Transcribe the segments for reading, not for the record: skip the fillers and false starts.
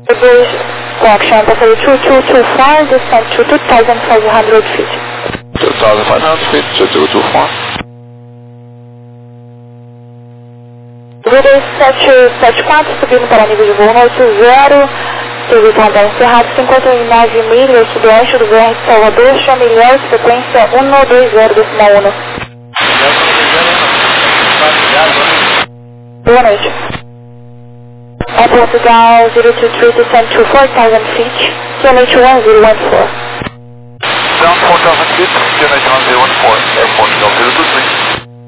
2, correction, passagem 2224, descent to 2,500 feet. 2,500 feet, 2224. Vida 774, subindo para nível de voo 80, serviço radar encerrado, 59 milhas sudoeste do VR de Salvador, Chamilhão, frequência 120,1. Boa noite. Air Portugal 023, descent to 4,000 feet, QNH 1014. Down 4,000 feet, QNH 1014, Air Portugal 023.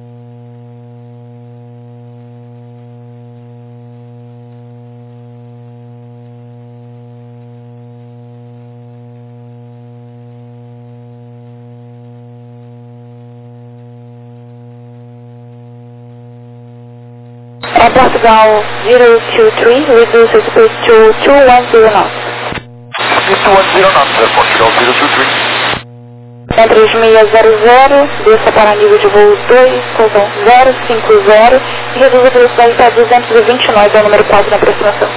Air Portugal 023, reduce speed to 210 knots. Speed 210 knots, Air Portugal 023. Entre as milhas 00, desça para nível de voo 050 e reduz a velocidade para 220 nós, é o número 4 na aproximação.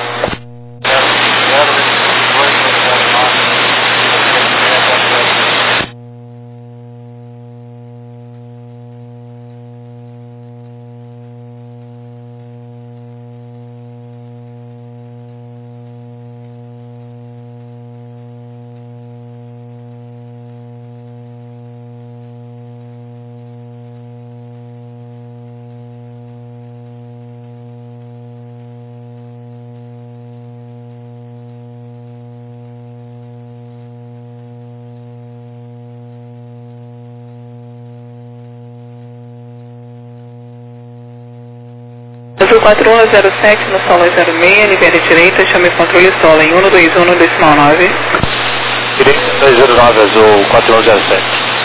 Azul 4107 no solo 06, libere direita, chame controle solo em 121 decimal 9. Direita 209, Azul 4107.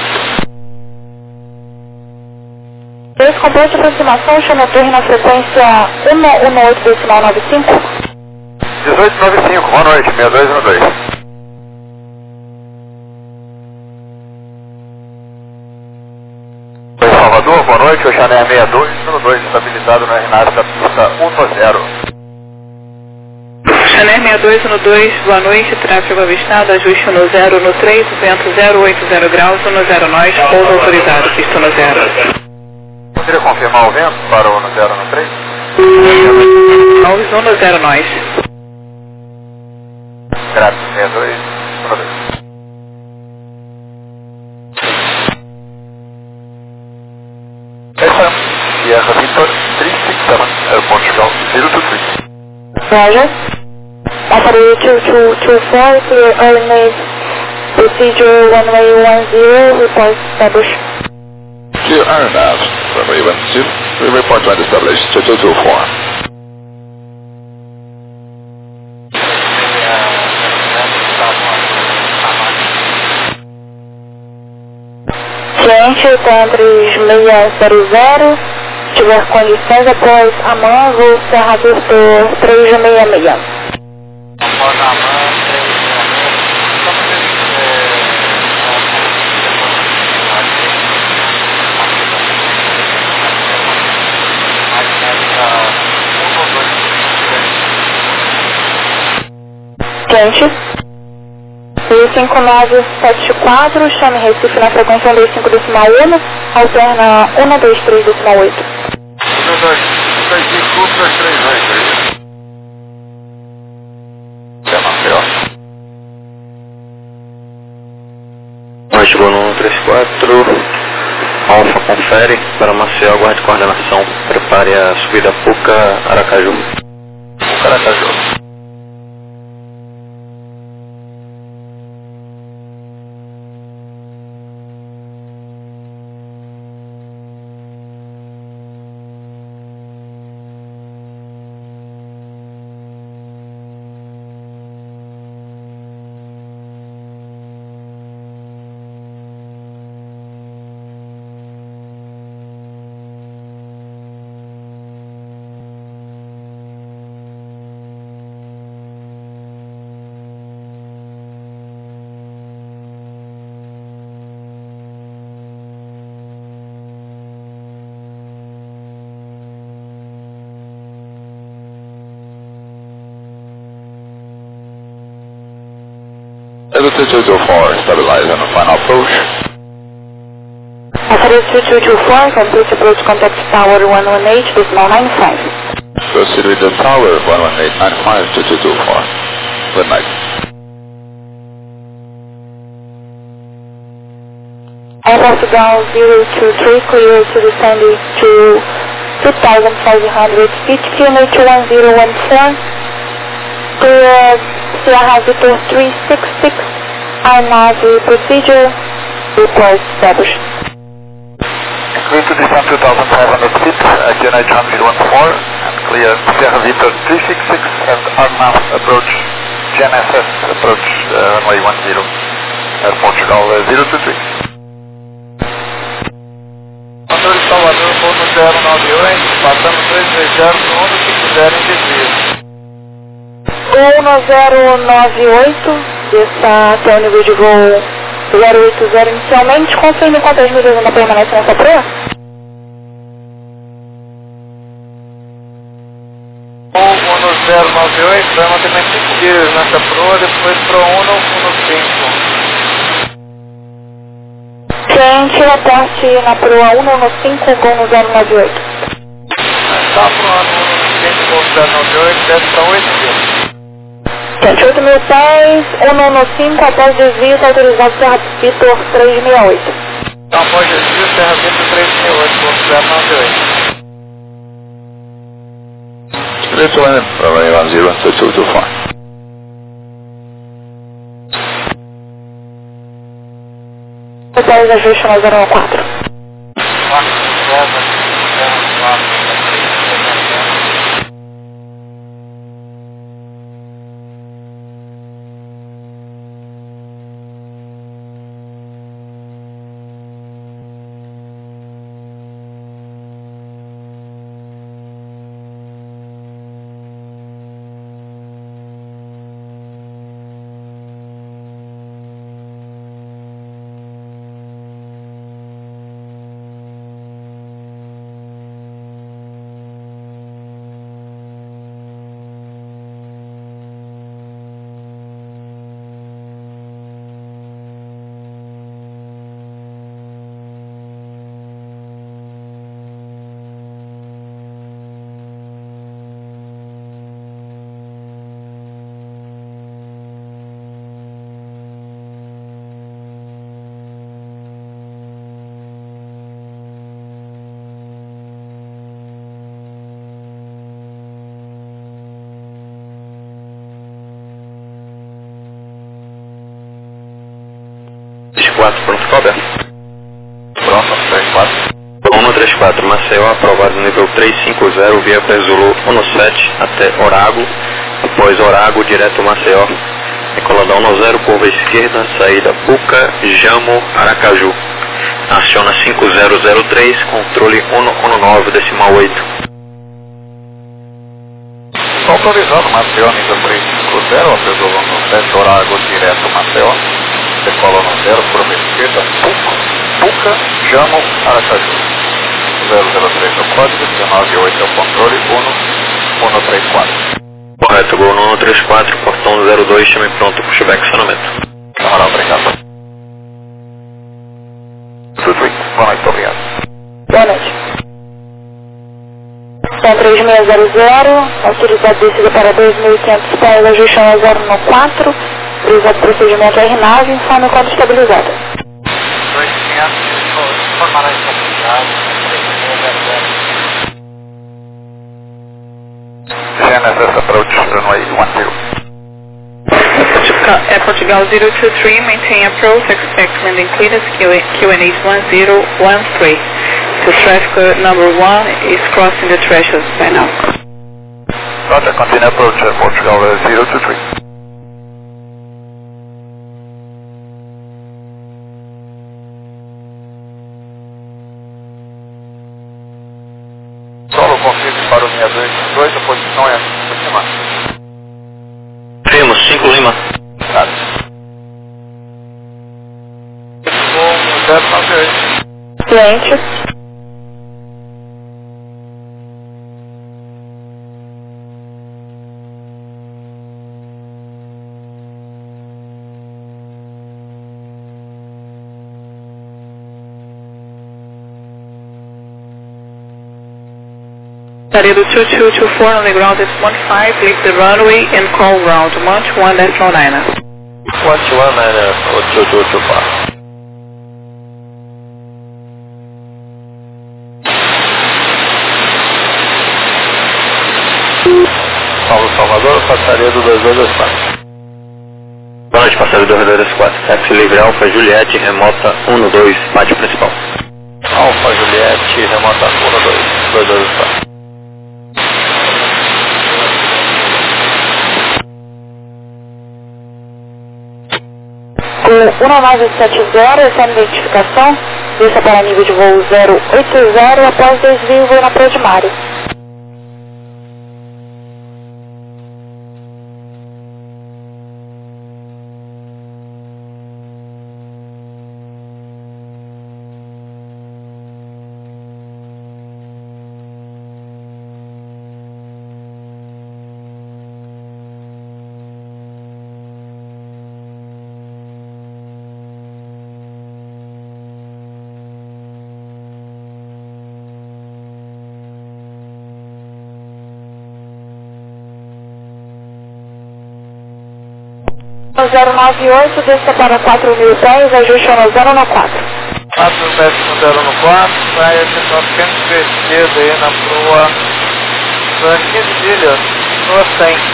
Esse complexo de aproximação, chame a torre na frequência 118 decimal 95. 1895, boa noite, 6212. Salvador, boa noite, Oxané 6202, estabilizado no RNAV da pista 110. Oxané 6212, boa noite, tráfego avistado, ajuste no 0 no 3, vento 080 graus, 10 nós, pouso autorizado, pista no 0. Poderia confirmar o vento para o 0 no 3? 10 nós. Graças, 6212. Sierra Victor 367, Air Portugal 023. Roger. Operator 2224, clear early procedure runway 10, report established. Clear RNAV, runway 10, we report when established, 2224. Ciente, entre as milhas 00, tiver condições após Amã, voo Serra Victor 366. Após Amã, 366. Ciente. 5974, chame Recife na frequência 125 decimal 1, alterna 123 decimal 8. 125, 238. É Maceió. Chegou no 134, Alfa confere, para Maceió, aguarde coordenação, prepare a subida Puca, Aracaju. Aracaju. As a 2224, stabilize on the final approach. Alpha 2224, complete approach contact tower 118, decimal 95. Proceed with the tower 11895 2224. Good night. Air Portugal 023, clear to descend to 2,500 feet, QNH 1014. Clear Sierra Victor 366, RNAV procedure, request established. Clear to descend 2,500 feet, QNH 1014, and clear Sierra Victor 366 and RNAV approach, GNSS approach runway 10, Air Portugal 023. Controle de Salvador, ponto 098, passamos 230 no 150 em desvio. 1098, desça até o nível de voo 080 inicialmente, confirme quantas milhas ainda permanece nessa proa? 1098, vai manter mais 5 dias nessa proa, depois pro 115. Cliente, reporte na proa 115 com o 098. Está proa 115 com o 098, desce para 8 dias. Cliente, 8.000 pés, 115 após desvio, está autorizado Serra Vitor 368. Então, após desvio, Serra Vitor 368, com 098. Clear to land, runway 10 2224. Detalhes de ajuste no 014. Pronto, coberto. Pronto, 34. 134, Maceió, aprovado nível 350, via Zulu 17 até Orago. Após Orago, direto Maceió. Decoladão no 0, curva esquerda, saída Puca, Jamo, Aracaju. Aciona 5003, controle 119, decimal 8. Autorizado, Maceió, nível 350, após 7 Orago, direto Maceió. Decola no 0, curva esquerda, Puca, Jamo, Aracaju. 003 é o código, 198 é o controle, 134. Correto, gol no 134, portão 02, chame pronto, pushback acionamento. Camarada, obrigado. Tudo bem, boa noite, obrigado. Boa noite. Então 3600, autorizado descida para 2.500 pés, ajuste no 014, autorizado procedimento RNAV, informe quando estabilizada. 2.500, informará estabilizado, 3600. GNSS approach, runway 10. Air Portugal 023, maintain approach, expect landing clearance, QNH 1013. The traffic number 1 is crossing the threshold by now. Roger, continue approach, Air Portugal 023. Solo confirme para o 62, a posição é acima. Firmo, 5 Lima. Tá. Com 098. Cliente, Laredo 2224 on the ground at 15, leave the runway and call ground 121.09. 121.2224. Paulo Salvador, passaria do 2224. Boa noite, passaria do 2224. Táxi livre Alfa Juliette, remota 12, pátio principal. Alfa Juliette, remota 2224. Com 1970, essa identificação, desça para nível de voo 080, após desvio, voo na Praia de Mário. No 098, desça para 4.000 pés, ajuste no 014. 4 metros no 014, praia de 900 esquerda aí na proa Franquinha de Ilha, proa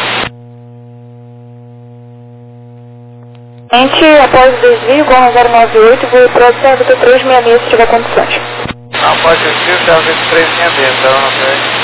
100. Após o desvio, igual no 098, voo para o Servito 366 se tiver condições. Após o desvio, Servito 366, 098.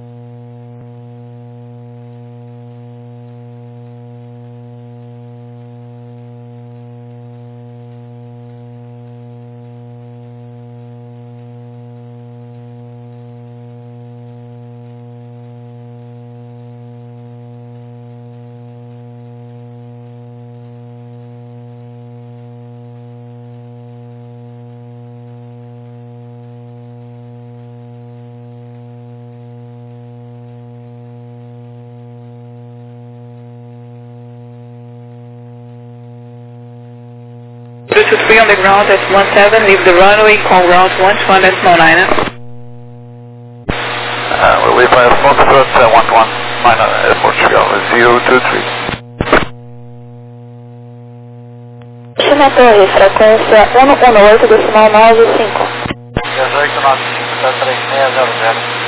To 3 on the ground at 17, leave the runway, call ground 121.09. We'll leave by front 11, Portugal 023. China Torre, frequência 118, decimal 95. 1895, 3600.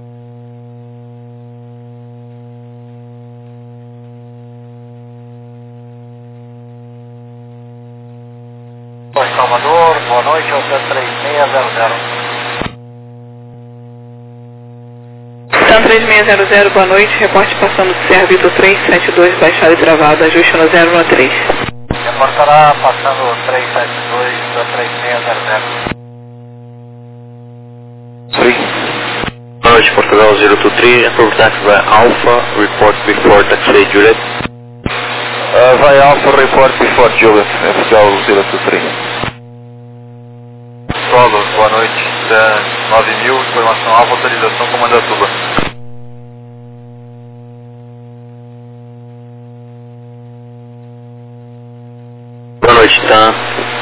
Salvador, boa noite, hotel 3600. São 3600, boa noite, reporte passando do Servito 372, baixada e travada, ajuste no 013. Reportará passando 372 da 3600. Boa noite, Portugal 023, approve taxi by Alpha, report before taxi Juliet. Vai Alpha, report before Juliet, FCL 023. Solo, boa noite, 9000, informação Alpha, autorização, comando Atuba. Boa noite, tá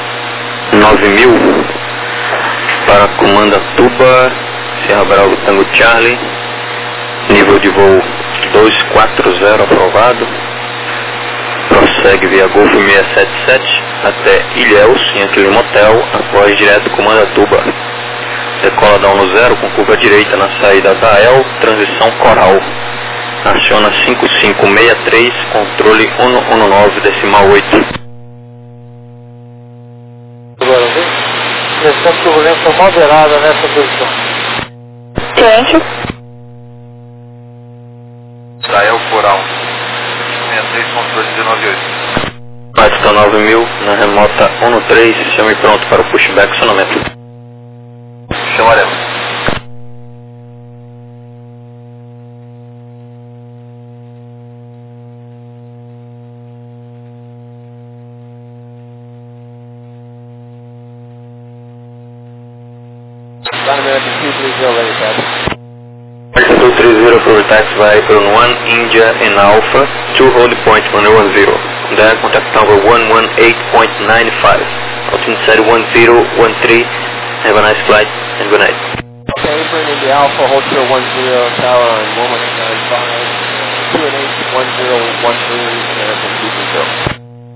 9000 para comando Atuba, Serra Bravo Tango Charlie, nível de voo 240 aprovado. Prossegue via Golfo 677 até Ilhéus, em aquele motel, após direto comando Atuba. Decola da 10 com curva direita na saída da El, transição Coral. Aciona 5563, controle 119, decimal 8. Agora, vem. Pressão de turbulência moderada nessa posição. Cliente. Israel Coral. 63, controle 198. Batista 9000, na remota 13, chame pronto para o pushback acionamento. Chamaremos. Altitude 30 for taxi by Apron 1, India and Alpha, 2 hold point 110. Then contact number 118.95. Altitude 1013. Have a nice flight and good night. Okay, Cleveland, India Alpha, hold 010, tower on Wilmington 95, QNH 1013, American 230.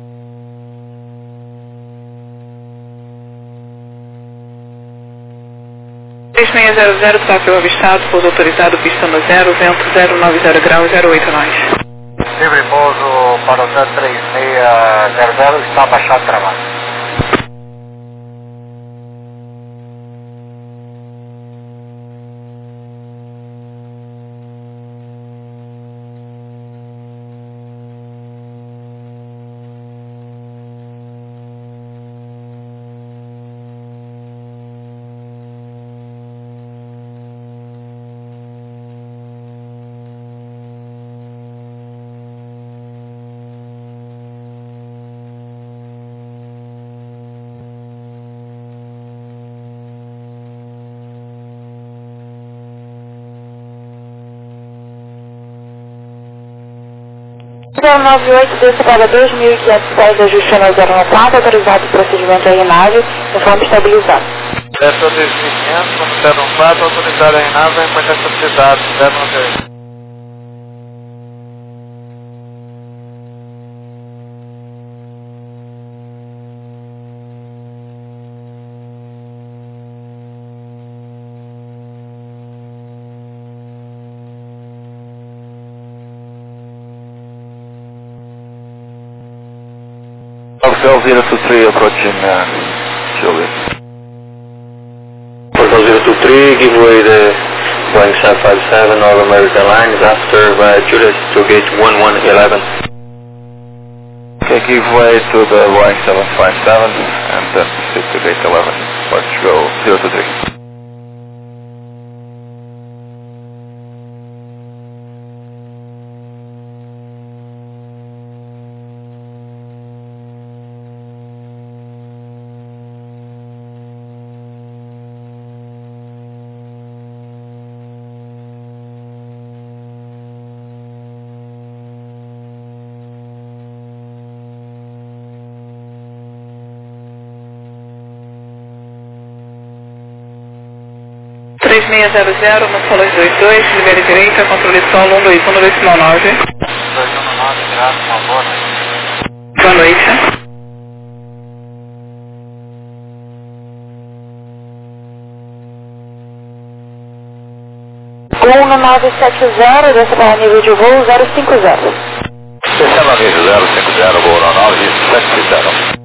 3600, tráfego avistado, pouso autorizado, pista no 0, vento 090 graus, 08 nós. Livre pouso para o 3600, está baixado travado. Então, 98 desce para 2.500 pés, ajuste no 014, autorizado o procedimento de arenagem, informe estabilizado. Desce 2.500, como 014, autorizado a arenagem, foi estabilizado, 098. Hotel 023 approaching Chile. Hotel 023, give way the Boeing 757 North American Lines after Juliet to gate 1111. Okay, give way to the Boeing 757 and then proceed to gate 11. Let's go 023. no solo 22, libere direita, controle solo 121 no decimal 9. 219, graças, uma boa noite. Boa noite. Gol 970, desce para nível de voo 050. Sistema nível 050, voo 970.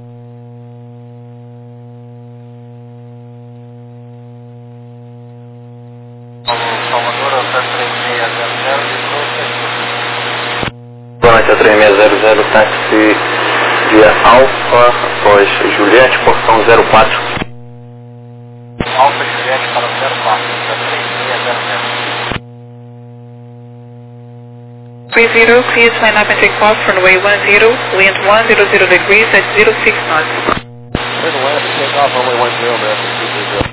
Salvador, hotel 3600, Boa noite, 3600, táxi via Alfa, após Juliette, portão 04. Alfa Juliette para o 04, hotel 3600. 30, clear to line up and take off for runway 10, wind 100 degrees at 06 knots. Clear to land and take off, runway 10, American 230.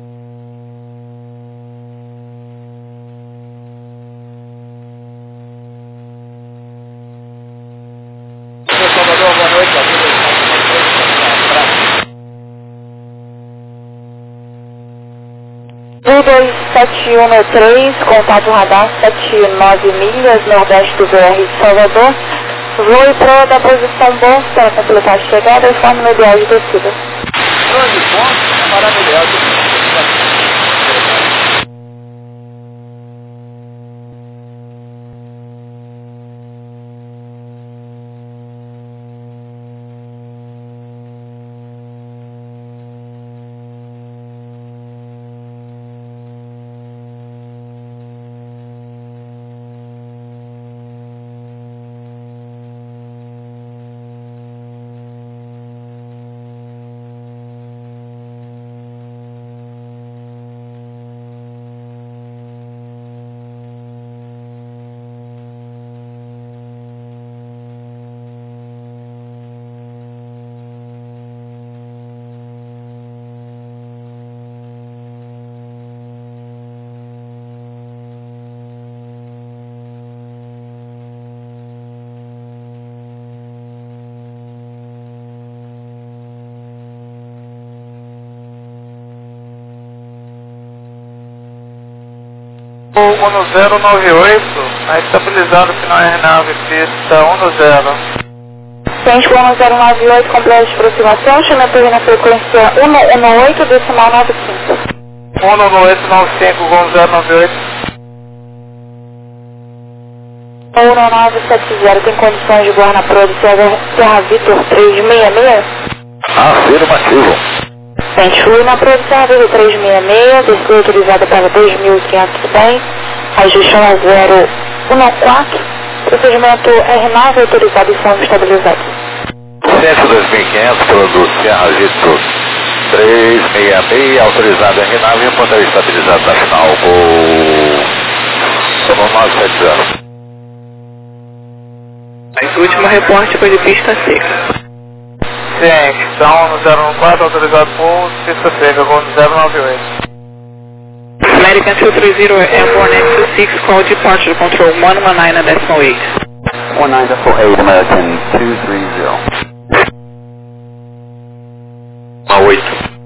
Salvador, boa noite, Voo 27103, contato radar 79 milhas, nordeste do VR de Salvador. Voe para da posição bom para completar a chegada e forma no ideal de descida. grande ponto, maravilhoso. 1098, estabilizado final R9, pista 10. Ciente 1098, complexo de aproximação, chamaturia na frequência 118,95. 11895 com 098. 1970, tem condições de voar na prova Serra Vitor 366? Afirmativo. Ciente flui na prova Serra Vitor 366, descida utilizada para 2.510, ajuste 1014, procedimento R9 autorizado e som estabilizado. Centro 2500, produto Serra Vitor 366, autorizado R9 e ponto estabilizado na final com 970. Último reporte foi de pista seca. Ciente, então no 014, autorizado por pista seca com 098. American 230 Airborne X26, call departure control 119.8. 19.8, American 230. 8.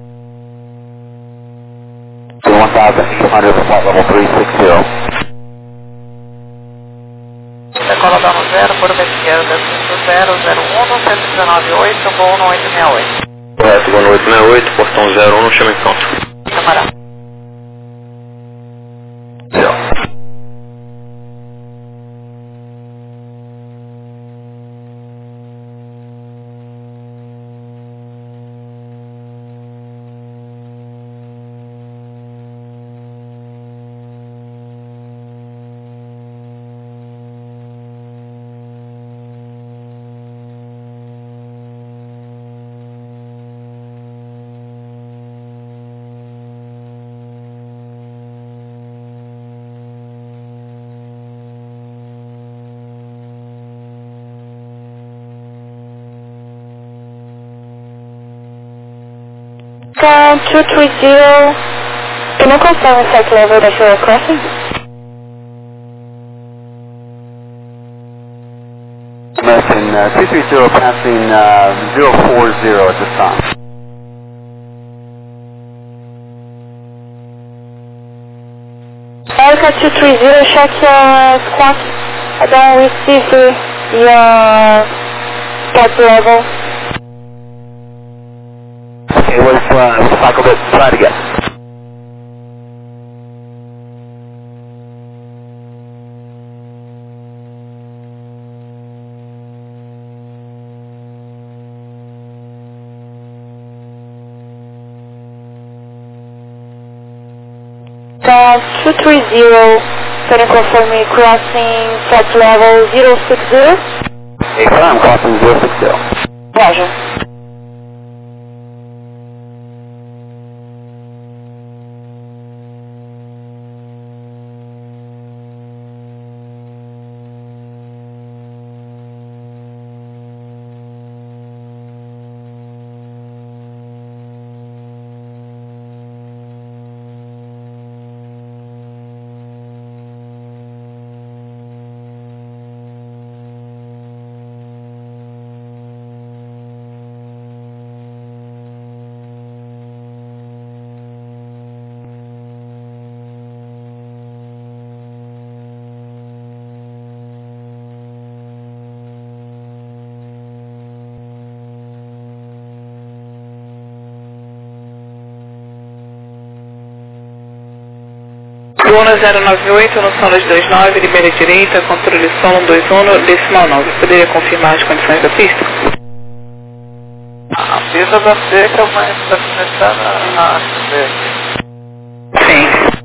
1800, flight level 360. Decola dano 0, curva esquerda 5001, 119.8, voo no 868. Correto, voo no 868, portão 01, no chama em pronto. Camarada. Can 230, can you confirm the flight level that you are crossing? American 230 passing 040 at this time. America 230, check your squawk. I don't receive your flight level. Okay, let's cycle this, try it again. Can 230, can you confirm me crossing flight level 060? I'm crossing 060. Roger. Luna 098, no Sonos 29, libera direita, controle solo 21, decimal 9. Poderia confirmar as condições da pista? A pista da seca, mas está começando a chover aqui. Sim.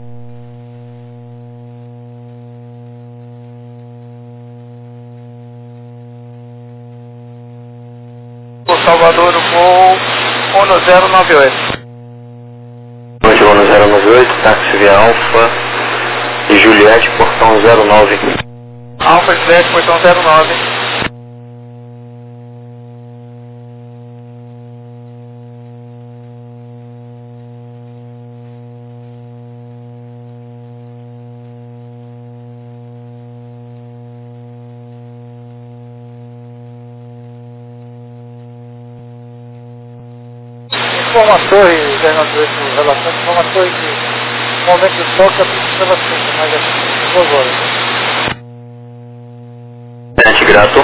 O Salvador, voo 1098. Noite, voo no 098, táxi via Alfa e Juliette, portão 09. Alfa Juliette, portão 09. Informações, 098, relação de informações de Vamos ver que toca para você, mas é por favor. Tenente grato.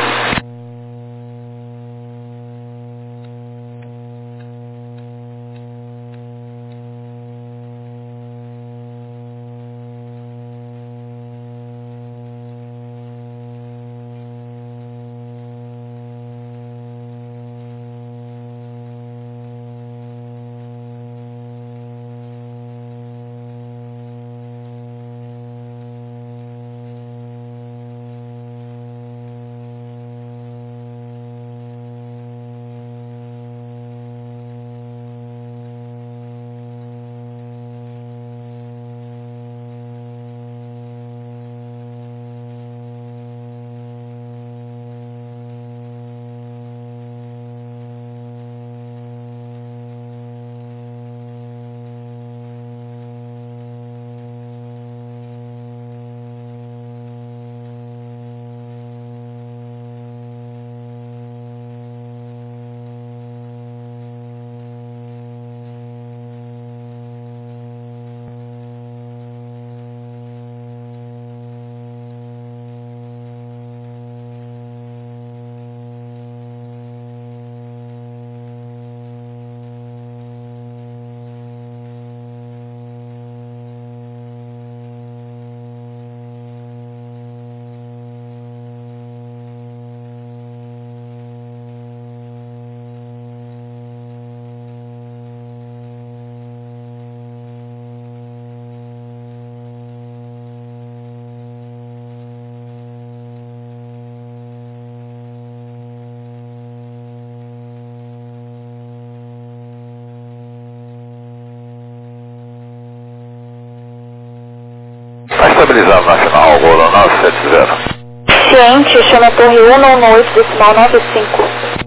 Estabilizado nacional, Golo 970. Ciente, chama a torre 118, decimal 95.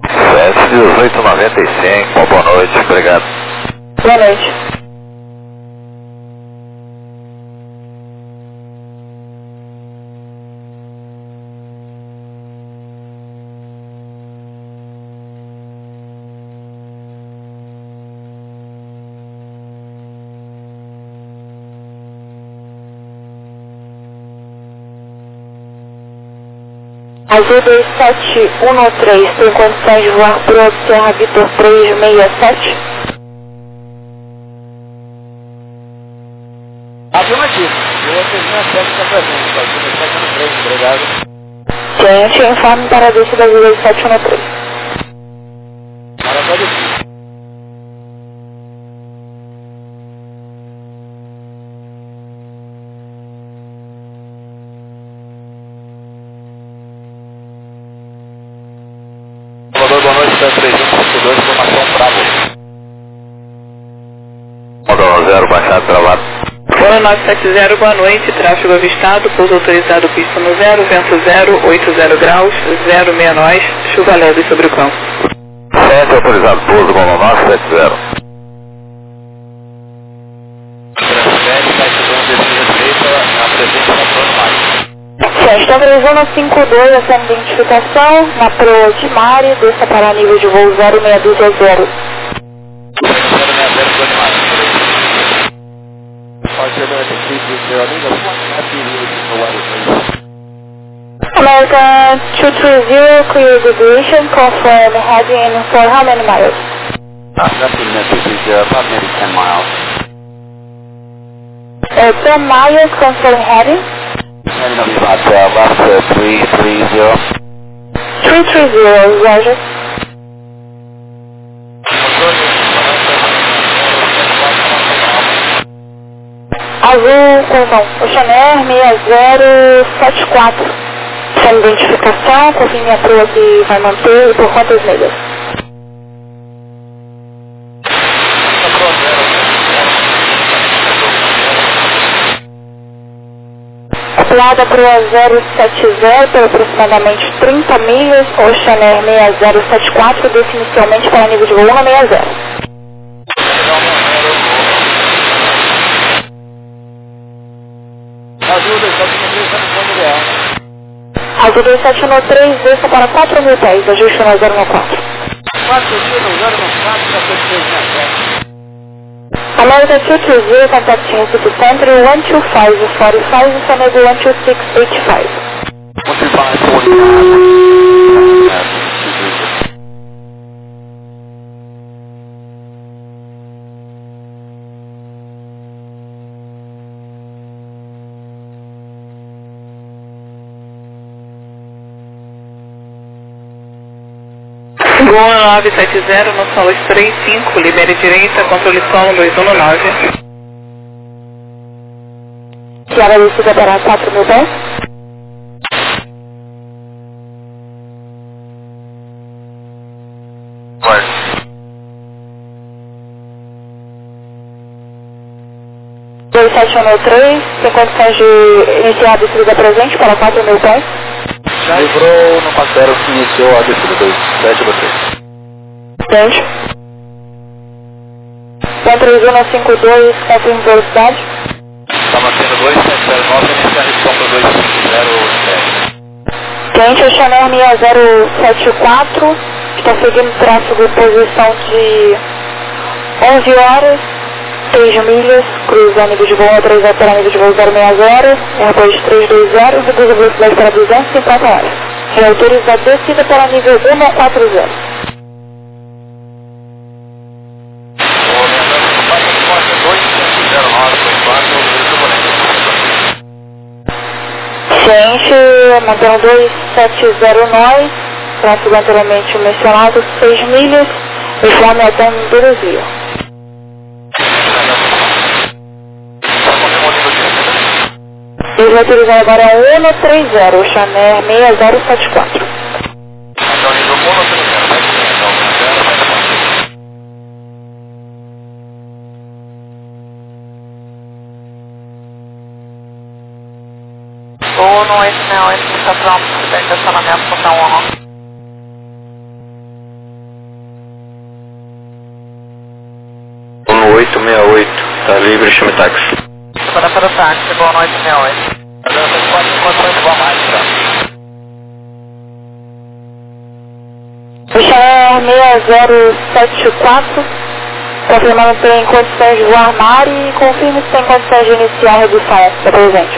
71895, boa noite, obrigado. Boa noite. Azul 2713, tem condições de voar para o Serra Vitor 367? Afirmativo. Eu vou terminar a técnica pra gente. Azul 2713, obrigado. Ciente, informe para a descida da Azul 2713. Maravilha. Boa noite, 3152, formação Bravo. Módulo 0, baixado, travado. Fora 970, boa noite, tráfego avistado, pouso autorizado pista no 0, vento 0, 80 graus, 0 nós, chuva leve sobre o campo. 7 autorizado, pouso, Golo 970. Transfere, vai te dando desvio direita, na presença da Bruno Mário. Estabilizando 52, essa identificação, na proa de Mari, desça para nível de voo 06220. 060, Bruno Mário. American 230, clear deviation, confirm heading for how many miles? Nothing, this is about maybe 10 miles. 10 miles, confirm heading? Heading up about left 330. 330, Roger. Azul, não, Oceaner 6074. Sem identificação, confirme minha proa que vai manter e por quantas milhas? Calculada proa 070 por aproximadamente 30 milhas, Oceaner 6074, desce inicialmente para nível de voo 160. Azul 2713, desça para 4.000 pés, ajuste no 014. 4.004, já foi 367. America 220, contacting Recife Center, 12545, San Diego 12685. 12545. Goa 970, no solo 35, libere direita, controle solo 219. Sierra descida para 4.000 pés. Vai. Dois 713, tem condições de iniciar a descida presente para 4.000 pés. Livrou no parceiro que iniciou a descida 2723. Entende? 13152, confirme velocidade. Está mantendo 2709, iniciar a redução para 250. Quente, o Chanel 6074, está seguindo tráfego posição de 11 horas, 6 milhas, cruza amigo de voo 3 para amigo de voo 060, Airbus 320, reduz a velocidade para 250 horas. Reautoriza a descida para nível 140. Gente, mantendo 270 tráfego anteriormente mencionado, 6 milhas, informe até Indonésia. Eles vão utilizar agora 130, o Chanel 6074. Então, nível 130, vai ser, então, 0, Boa noite, meu. Esse está pronto para estacionamento para dar uma. No 868, tá livre, chame táxi. Para o táxi, boa noite, meu. O Chanel 6074, confirmando se tem condições de voar mar e confirme se tem condições de iniciar a redução da presente.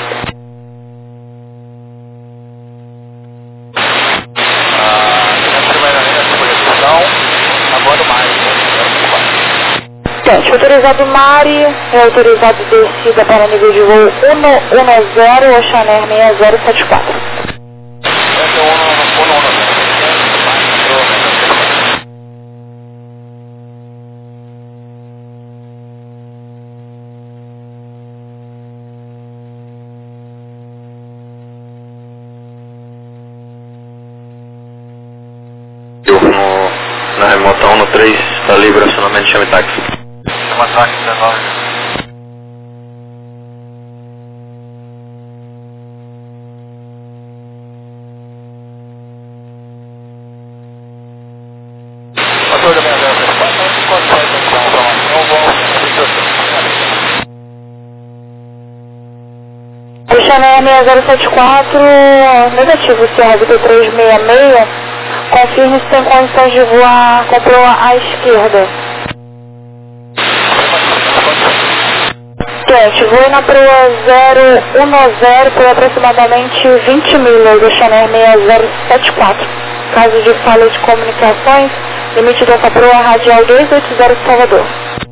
Gente, autorizado Mari, é autorizado descida para nível de voo 110, o Chanel 6074. Na remota 13, tá livre, acionamento, chame táxi. Chama táxi 19. Motor da 6034, quando sai da informação, O Chanel 6074, negativo, Sierra Vitor 366, confirme se tem condições de voar com proa à esquerda. Gente, voe na proa 010 por aproximadamente 20 milhas do Chanel 6074. Caso de falha de comunicações, limite dessa proa radial 280 Salvador.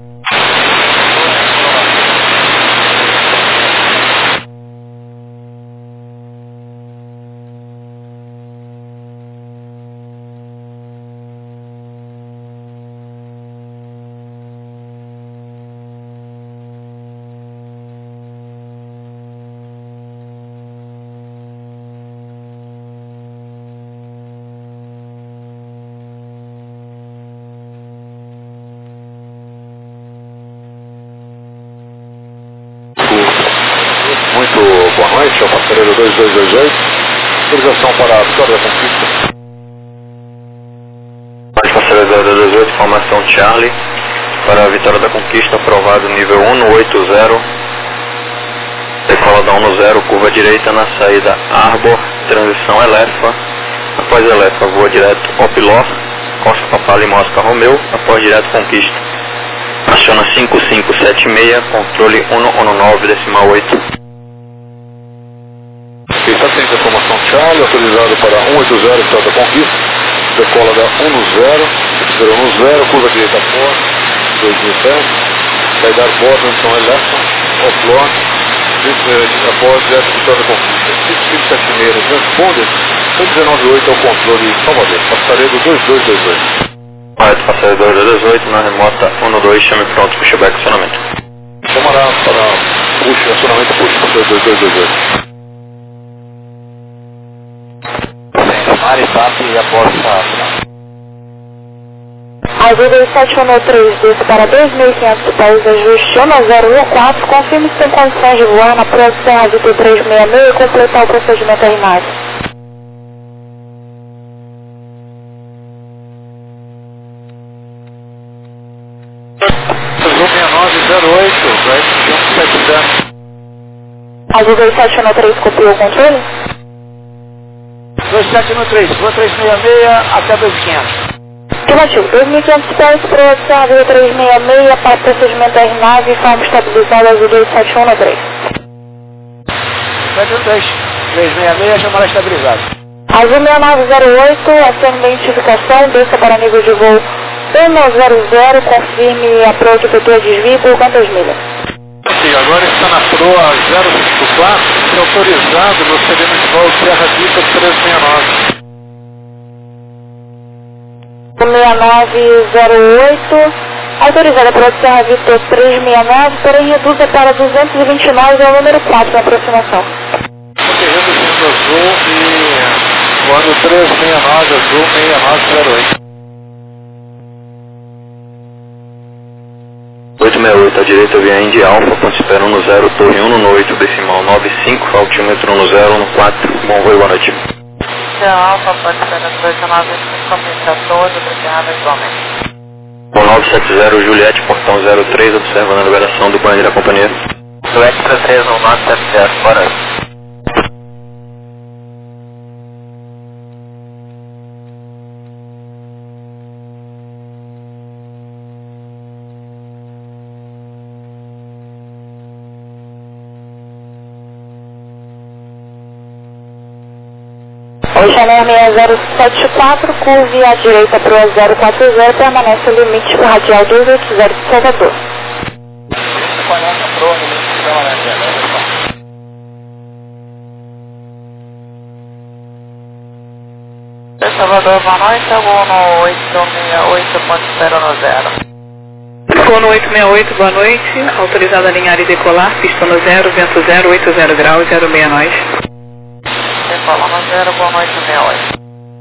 Muito boa noite, é o passageiro 2228. Autorização para a Vitória da Conquista. Passageiro 2228, formação Charlie, para a Vitória da Conquista, aprovado nível 180, decola da 10, curva direita na saída Arbor, transição Elefa, após Elefa voa direto Opilor, Costa Papal e Mosca Romeu, após direto Conquista. Aciona 5576, controle 119,8. Está tendo informação Charlie, autorizado para 180, Estado da Conquista, decola da 10, curva direita fora, 2.000 pés, vai dar borda, então é left, offload, após essa Estado da Conquista. 5576 responde, 119.8 ao controle Salvador, passaredo 2228. Correto, passaredo 2228, na remota 12, chame pronto, pushback, acionamento. Tomará para push, acionamento push, passaredo 2228. Maritap e após Azul 2713, desce para 2.500 pés, ajuste 1014, confirme se tem condições de voar na produção Azul 366 e completar o procedimento RMAS. Azul 6908, vai 170. Azul 2713, copiou o controle? 2713, rua 366 até 2500. Afirmativo, 2.500 pés, produção Azul 366 para procedimento RNAV e forma estabilizada Azul 2713. 366, chamada estabilizada. Azul 6908, acione a identificação, desça para nível de voo 100, confirme a proa de PT desvio por quantas milhas? Sim, agora está na proa 054, e autorizado no sedimento de voo Serra Vista 369. 6908, autorizada a produção Vitor 369, porém reduza para 229, é o número 4 na aproximação. Ok, reduzindo azul e voando 369, azul 6908. 868, à direita via Indy Alpha, ponto espera 10, torre 1 no 8, decimal 95, altímetro 10 no 4, bom voo, boa noite. Alfa, pode ser 295, pista todo, obrigada igualmente. 970 Juliette, portão 03, observando a liberação do banheiro da companhia. Juliette 03, 970, boa noite. Chanel 6074, curve à direita para o 040, permanece o limite radial 280 de Salvador. Salvador, boa noite, vou no 868, ponto espera no 0. Vou no 868, boa noite, autorizado a alinhar e decolar, pista no 0, vento 0, 80 graus, 06 nós. Decola no 0, boa noite, 68.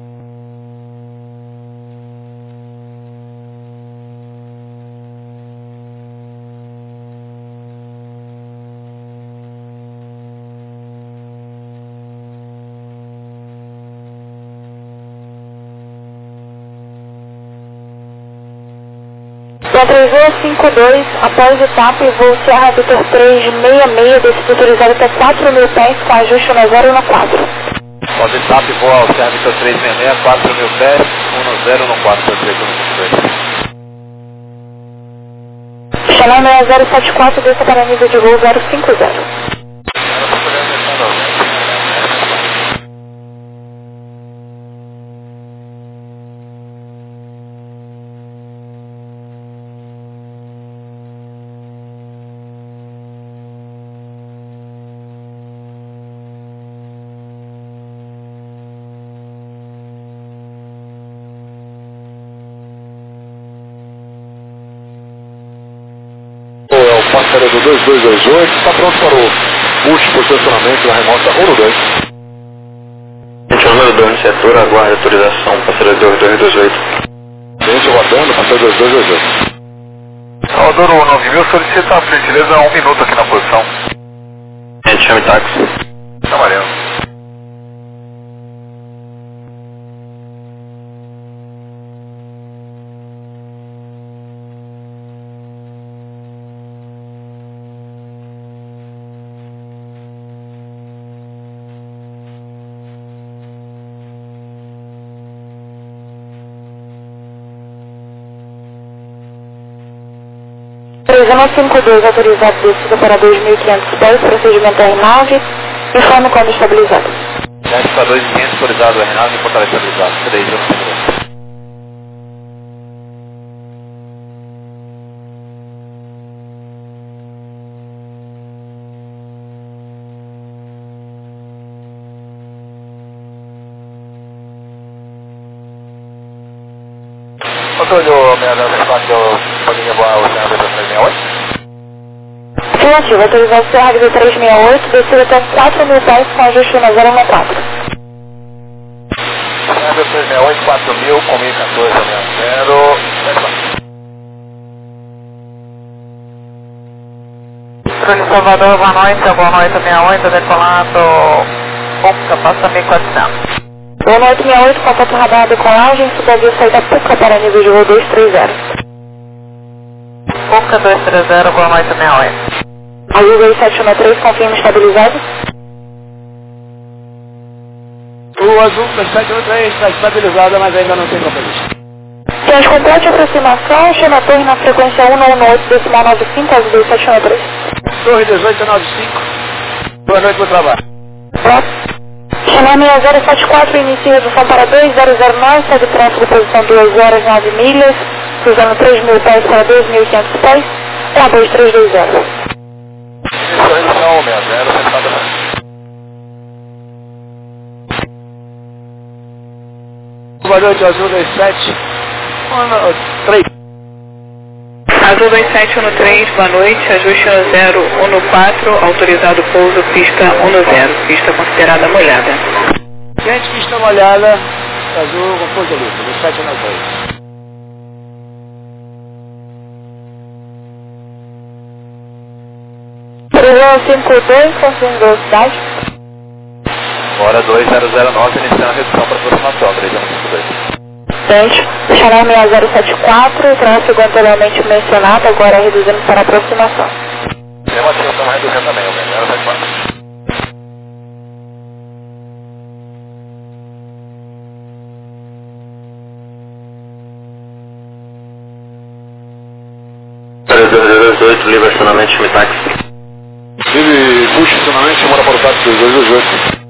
São 3052, após o TAP, voo Serra Vitor 366, descido autorizado até 4.000 pés, com ajuste no 0 no 4. Pode TAP voar ao Serra Vitor 366, 4.000 pés, 1 no 4, para direito no 22. Chanel 6074, desça para nível de voo 050. Passaredo 2228, está pronto para o push por estacionamento da remota 1-2. Gente, número 2 no setor, aguarde autorização, passaredo 2228. Gente aguardando, passaredo 2228. Salvador 9000, solicita a gentileza 1 minuto aqui na posição. Gente, chame táxi. Tá valendo. 3152, autorizado descida para 2.500 pés, procedimento R9, informe quando estabilizado. Desce para 2.500, autorizado R9 e portal estabilizado, 3152. Controle 6064, poderia voar o Serra 368? Afirmativo, autorizado Serra 368, descida até 4.000 pés com ajuste na 014. Serra 368, 4.000, comigo 1460. Controle Salvador, boa noite 68, decolado, Puca, passa 1.400. Boa noite, 68, contato radar decolagem, subavia saída Puca para nível de voo 230. Puca 230, boa noite 68. Azul 2713, confirma estabilizado. O Azul 2713 está estabilizada, mas ainda não tem propósito. Temos complete aproximação, chama a torre na frequência 1118, decimal 95, Azul 2713. Torre 1895. Boa noite, bom trabalho. Pronto. Chamar 6074, inicia redução para 2009, segue tráfego posição 2 horas 9 milhas, cruzando 3.000 pés para 2.500 pés, é a 2320. Iniciou redução 60. Boa noite, Azul 27. 3. Azul 2713, boa noite, ajuste no 014, autorizado pouso, pista 10, pista considerada molhada. Gente, pista molhada, Azul com pouso livre, 2713. Previsão 52, confirma velocidade. Hora 2009, iniciando a redução para aproximação, 3152. Tente. Chamar 6074, tráfego anteriormente mencionado, agora reduzindo para aproximação. Afirmativo, estamos reduzindo também, 074. Livre estacionamento Schmitax. Livre puxa estacionamento, chamada para o táxi 2228.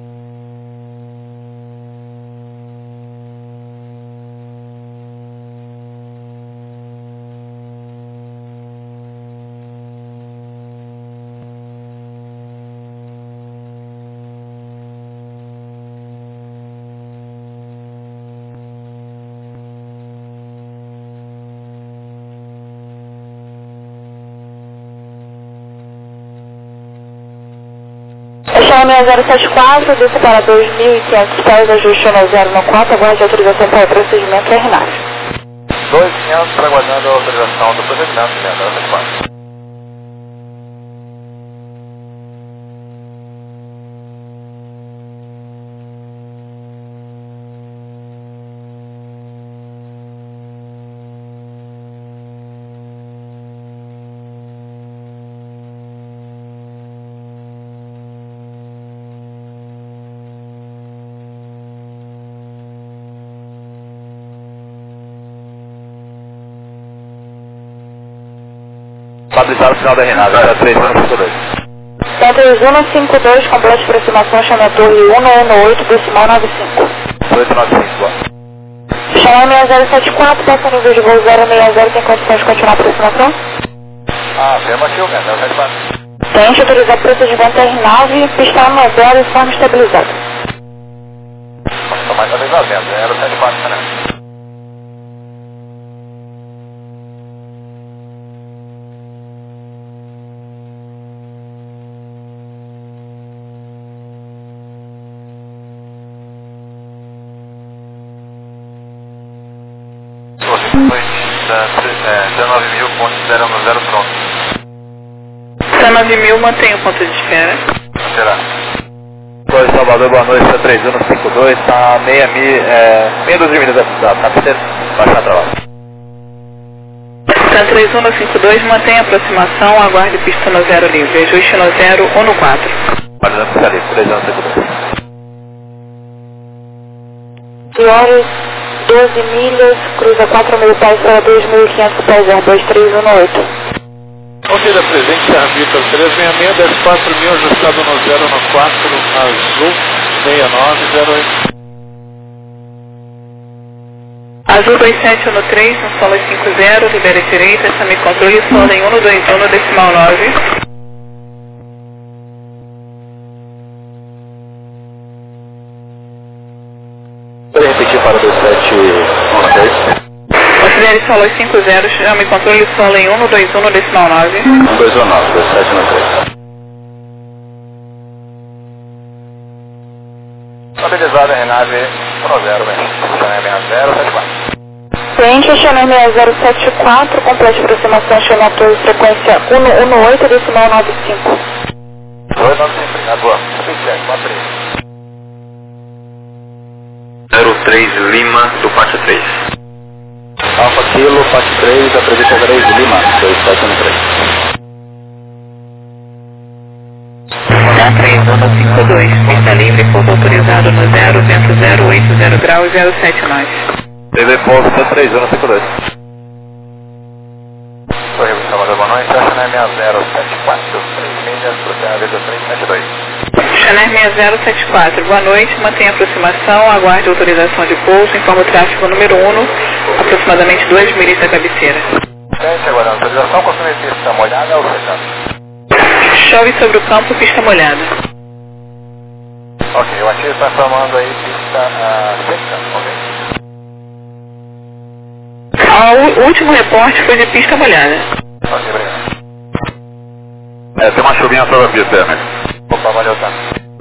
Chama 6074, desce para 2.500 pés, ajuste no 014, aguarde autorização para o procedimento R9. 2500, aguardando a autorização do procedimento, 074. Estabilizado o final da Renata, era 3152. Então, 3152, complete aproximação, chama a torre 1118, decimal 95. 895, boa. Chamar 6074, passa nível de voo 060, tem condições de continuar a aproximação? Afirmativo, 074. Tente autorizar o procedimento R9, pista 10 e forma estabilizada. Estou mais estabilizado, 074, né? C9000.010 pronto. C9000 mantém o ponto de espera. Será? Oi, Salvador, boa noite, 3152, está meia dúzia de milhas da cabeceira, baixar a trabalho. Está 3152, mantém a aproximação, aguarde pista no 0 livre, ajuste no 014. Guardando especialista, 3152. Piores 12 milhas, cruza 4.000 pés para 2.500 pés, 2318. Ok, da presente, Serra Vitor 366, 104000, ajustado no 0 no 4, azul, 6908. Azul 2713, no solo 50, libera direita, chame controle solo em 121, decimal 9. Pode repetir para 2713. Considere solo 50, chame controle solo em 121, decimal 9. 129, 2713. Estabilizada em nave 10, Chanel 6074. Frente, Chanel 6074, complete aproximação, Chanel Torre, frequência 118, decimal 95. 295, obrigado. 03 Lima do Pátio 3. Alfa Kilo, Pátio 3, apresenta 3 Lima, 2713. Da 3152, pista livre, pouso autorizado no 0, vento 080 graus 079. TV Pouso 3152. Correio de Salvador, boa noite, Chanel 6074, 3 milhas, processo 372. Chanel 6074, boa noite, mantenha aproximação, aguarde autorização de pouso, informa o tráfego número 1, aproximadamente 2 milhas da cabeceira. Gente, aguardando autorização, consume pista molhada ou secando? Chove sobre o campo, pista molhada. Ok, o ativo está informando aí pista seca, ok? O último reporte foi de pista molhada. Ok, obrigado. Tem uma chuvinha sobre a pista, amigo. Opa, valeu, tá.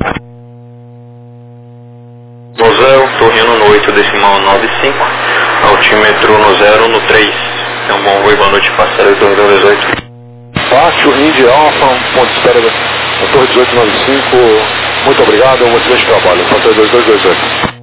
Museu, Torrino no 8, decimal 95, altímetro no 0, no 3. É um bom voo e boa noite, passageiro 2018. Pátio, Indy Alpha, ponto de espera da Torre 1895, muito obrigado, um excelente trabalho, passageiro 2228.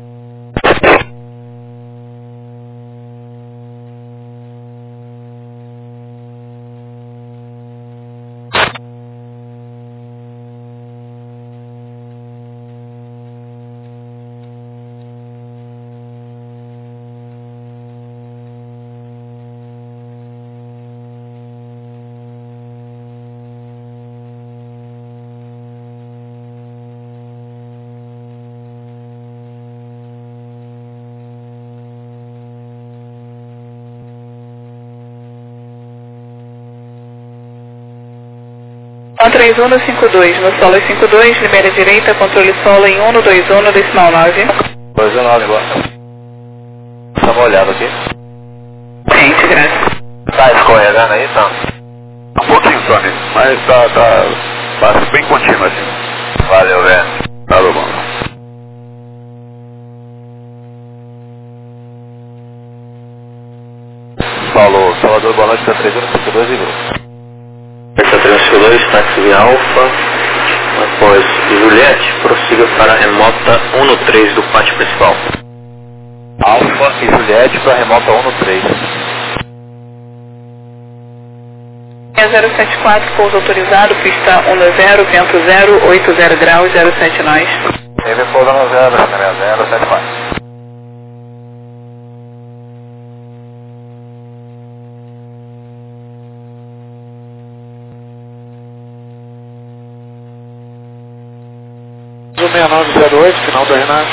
Então 3152, no solo 52, libera direita, controle solo em 121, decimal 9. 219 agora. Dá uma olhada aqui. Gente, graças. Tá escorregando aí, tá? Um pouquinho só, amigo, mas tá bem contínuo assim. Valeu, velho. Tá bom. Falou, Salvador, boa noite, tá 352 e grupo. Essa 352, táxi via Alfa, após Juliette, prossiga para a remota 113 do pátio principal. Alfa e Juliette para a remota 113. 6074, pouso autorizado, pista 10, vento 080 graus 07 nós. TV pouso no 0, 6074. Azul 6908, final da Renate.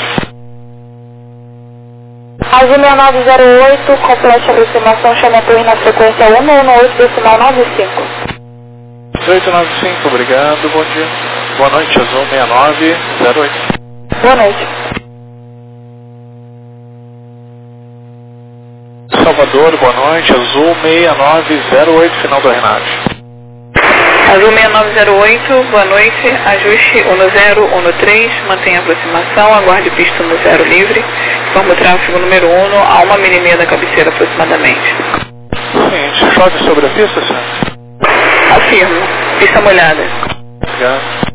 Azul 6908, complete aproximação, chama Torre na frequência 118, decimal 95. 1895, obrigado, bom dia. Boa noite, Azul 6908. Boa noite. Salvador, boa noite, Azul 6908, final da Renate. Azul 6908, boa noite, ajuste 1013, mantenha aproximação, aguarde pista no 0 livre, informa o tráfego número 1 a 1 milha e meia da cabeceira aproximadamente. Sim, chove sobre a pista, senhor? Afirmo, pista molhada. Obrigado.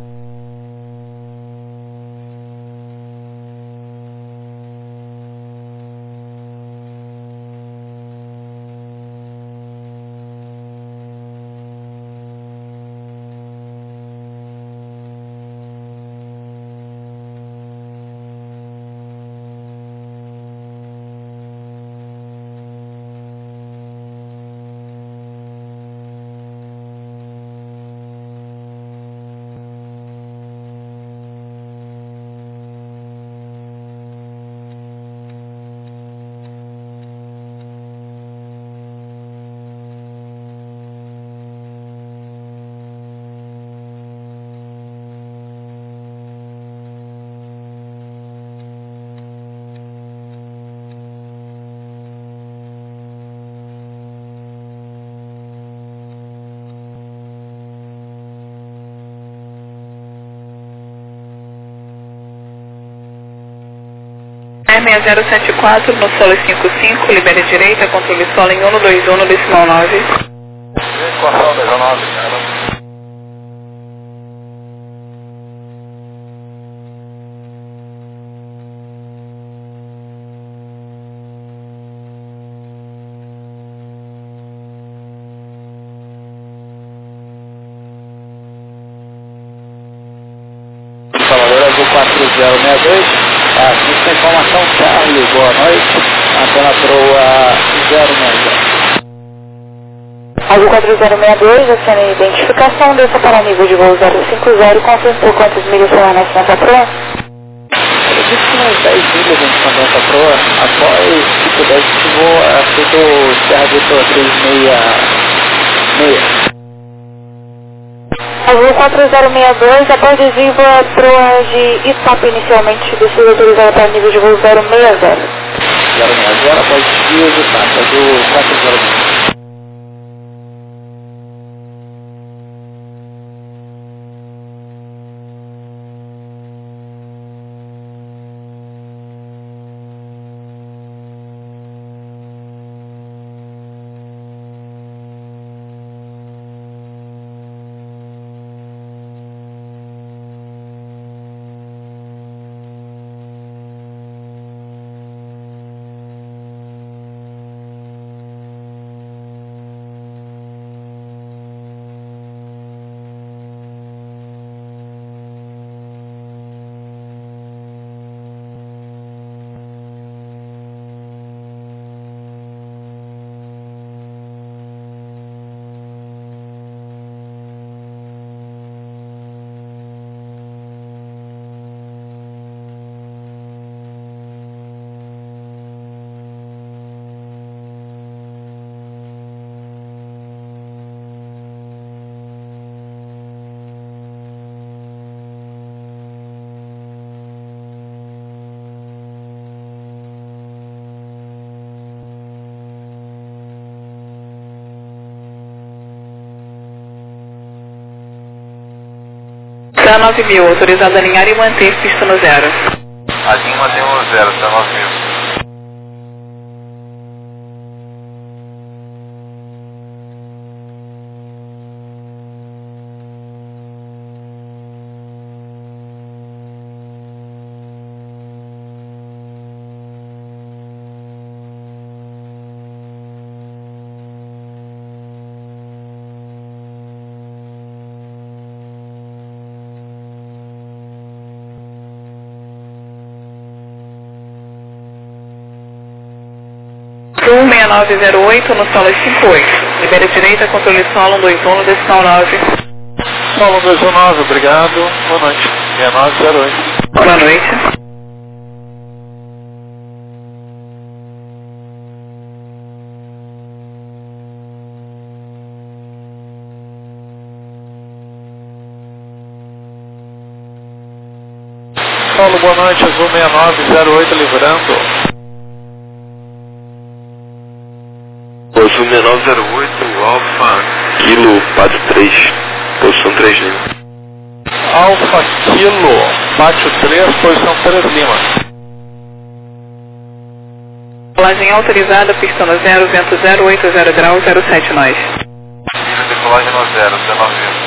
6074 no solo 55, libere direita, controle solo em 121, decimal 9. Equação 19, cara. Salvador Azul 4062, aqui com informação Charlie, boa noite, antena proa 060. Azul 4062, acena a identificação, desça para nível de voo 050, confirmou quantas milhas permanece nessa proa? Eu disse que umas 10 milhas a gente mandou essa proa, após, se puder, a gente voa tudo Serra Vitor 366. Azul 4062, após desvio a proa de Itap inicialmente, descida autorizada para nível de voo 060. 060, após desvio de Itap, Azul 406. Tá 9000, autorizado a alinhar e manter pista no 0. A linha mantém o 0, tá 9000. Sul 6908 no solo 58. Libere direita, controle solo 121, decimal 9. Solo 219, obrigado. Boa noite. 6908. Boa noite. Solo, boa noite. Azul 6908, livrando. Azul 6908, Alfa Kilo, Pátio 3, posição 3 Lima. Alfa Kilo, Pátio 3, posição 3 Lima. Decolagem autorizada, pista no 0, vento 080 graus, 07 nós. Nível de decolagem no 0, 19.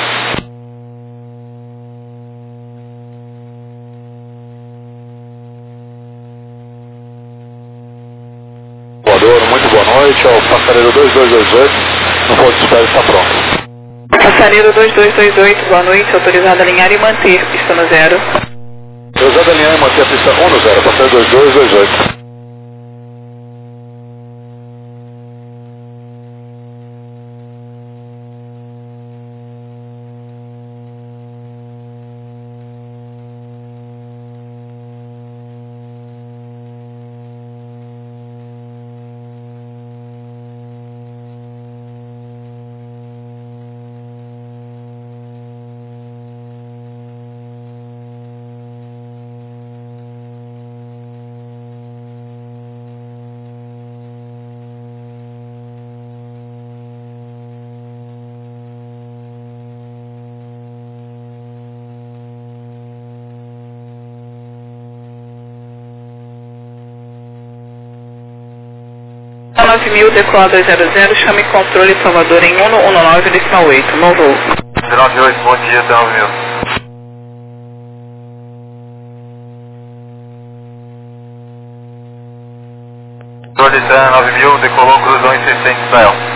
Muito boa noite, ao passageiro 2228, no ponto de espera está pronto. Passageiro 2228, boa noite, autorizado a alinhar e manter pista no 0. Autorizado a alinhar e manter a pista 1 no 0, passageiro 2228. 9000, decolar 200, chame controle Salvador em 119,8, no voo. 98, bom dia, até 9000. Controle 9000, decolou, cruzou em 600 da El.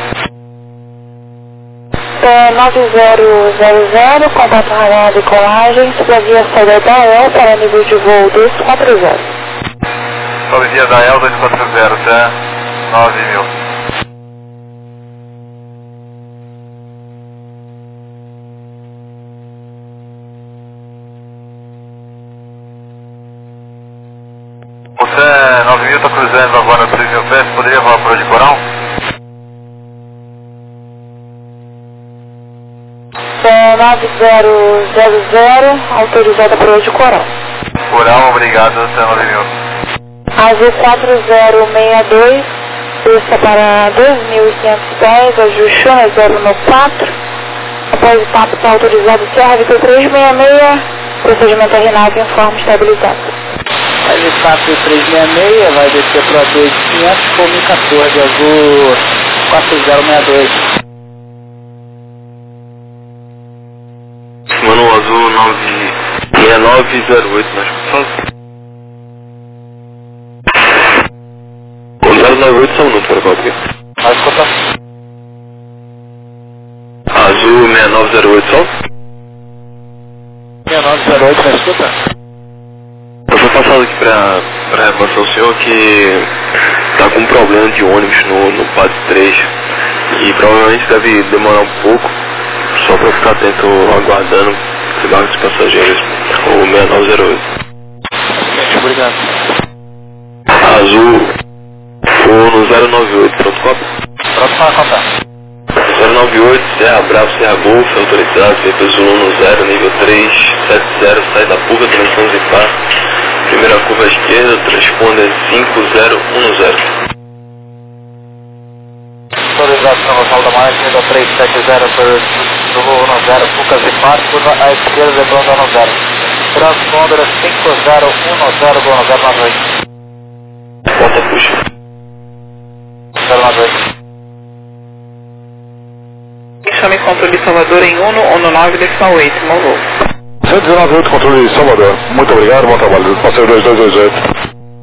9000, contato radar decolagem, subavia saída da El para nível de voo 240. Subavia da El 240, até 9000. Você 9000 está cruzando agora 3000 pés, poderia voar para o de Corão? 9000, autorizada para o de Corão. Corão, obrigado, até 9000. Azul 4062, desça para 2.500 pés, ajuste 0 no 4. Após o TAP está autorizado, Serra Vitor 366, procedimento RNAV em forma estabilizada. Aí o TAP 366 vai descer para 2500 com 1014, azul 4062. Mano, azul 96908, nós o 098 só um minuto para qualquer. Vai escutar. Azul 6908 só? 6908, vai escutar. Eu vou passar aqui para repassar o senhor que tá com um problema de ônibus no PAD 3 e provavelmente deve demorar um pouco, só para ficar atento aguardando esse barco de passageiros, o 6908. Gente, obrigado. Azul, for no 098, pronto, copa? Pronto para contar. 098, Serra Bravo, Serra Golf, autorizado, Vitor Zulu no 0, nível 370, sai da pulga, transição Zipar, primeira curva à esquerda, transponder 5010. Autorizado para Gonçalo da Maia, nível 370, Zulu 10, Puca Zipar, curva à esquerda, Zebrão 10. Transponder 5010, Zona 0 na noite. Volta, puxa. 0 na noite. Chame controle Salvador em 119,8, no voo. 119.8, controle Salvador. Muito obrigado, bom trabalho. Passeio 2228.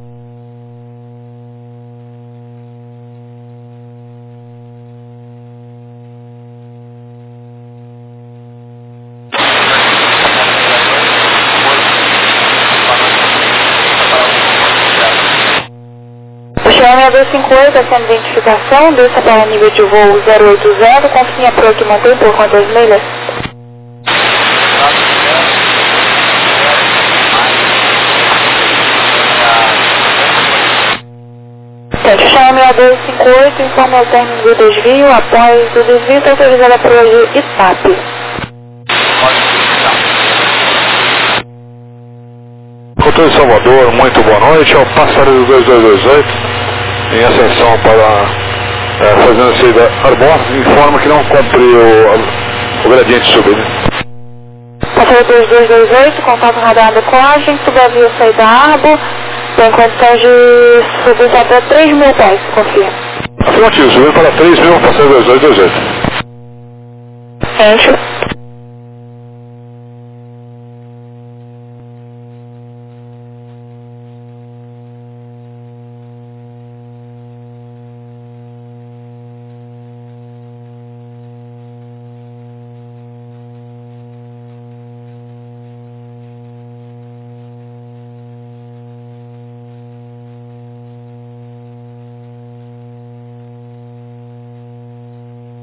Chame 258, essa identificação, desça para nível de voo 080, confirme a pro que mantém por quantas milhas? Chame 258, informe ao término do desvio, após o desvio está autorizada para o ITAP. Controle Salvador, muito boa noite. É o Passaredo 2228, em ascensão para fazendo a saída Arbor, informa que não cumpriu o gradiente subido. Passaredo 2228, contato radar decolagem, subavia saída Arbor, tem condições de subir até 3.000 pés, confirma. Afirmativo, subiu para 3.000, Passaredo 2228. Enche.